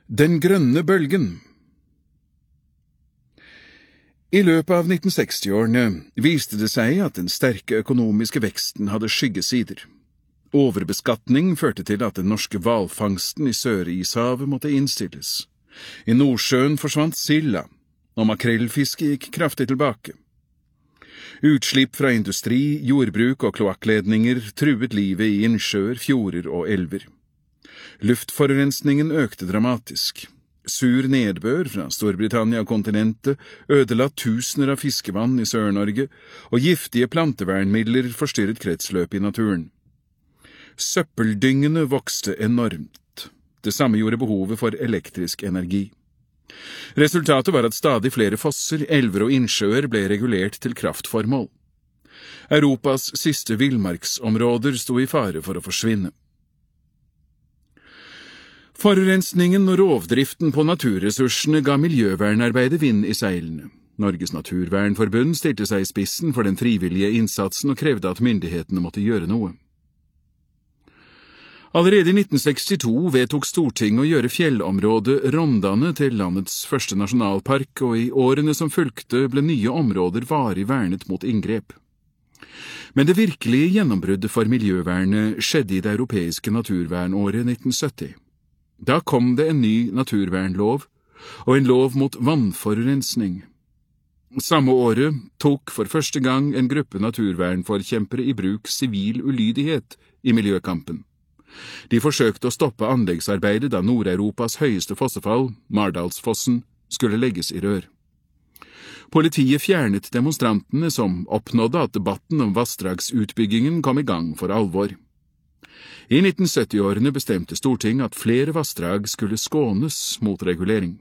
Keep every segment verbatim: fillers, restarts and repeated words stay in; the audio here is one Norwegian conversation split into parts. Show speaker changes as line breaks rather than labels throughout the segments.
Den grønne bølgen. I løpet av nitten seksti-årene viste det seg at den sterke økonomiske veksten hadde skyggesider. Overbeskatning førte til at den norske hvalfangsten i Sørishavet måtte innstilles. I Nordsjøen forsvant silda, og makrellfiske gikk kraftig tilbake. Utslipp fra industri, jordbruk og kloakkledninger truet livet i innsjøer, fjorder og elver. Luftforurensningen økte dramatisk. Sur nedbør fra Storbritannia og kontinentet ødela tusener av fiskevann i Sør-Norge, og giftige plantevernmidler forstyrret kretsløpet i naturen. Søppeldyngene vokste enormt. Det samme gjorde behovet for elektrisk energi. Resultatet var at stadig flere fosser, elver og innsjøer ble regulert til kraftformål. Europas siste villmarksområder sto i fare for å forsvinne. Forurensningen og rovdriften på naturressursene ga miljøvernarbeidet vind i seilene. Norges Naturvernforbund stilte seg i spissen for den frivillige innsatsen og krevde at myndighetene måtte gjøre noe. Allerede i nitten sekstito vedtok Stortinget å gjøre fjellområdet Rondane til landets første nasjonalpark, og i årene som fulgte ble nye områder varig vernet mot inngrep. Men det virkelige gjennombruddet for miljøvernet skjedde i det europeiske naturvernåret nitten sytti. Da kom det en ny naturvernlov, og en lov mot vannforurensning. Samme året tok for første gang en gruppe naturvernforkjempere i bruk sivil ulydighet i miljøkampen. De forsøkte å stoppe anleggsarbeidet da Nord-Europas høyeste fossefall, Mardalsfossen, skulle legges i rør. Politiet fjernet demonstrantene som oppnådde at debatten om vassdragsutbyggingen kom i gang for alvor. I nitten sytti-årene bestemte Stortinget at flere vassdrag skulle skånes mot regulering.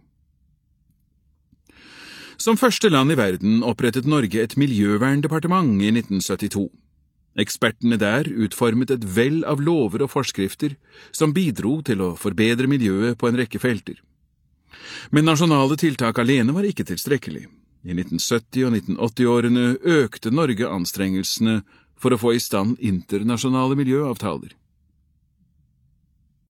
Som første land i verden opprettet Norge et miljøverndepartement i nitten syttito. Ekspertene der utformet et vell av lover og forskrifter som bidro til å forbedre miljøet på en rekke felter. Men nasjonale tiltak alene var ikke tilstrekkelig. I nitten sytti- og nitten åtti-årene økte Norge anstrengelsene for å få i stand internasjonale miljøavtaler.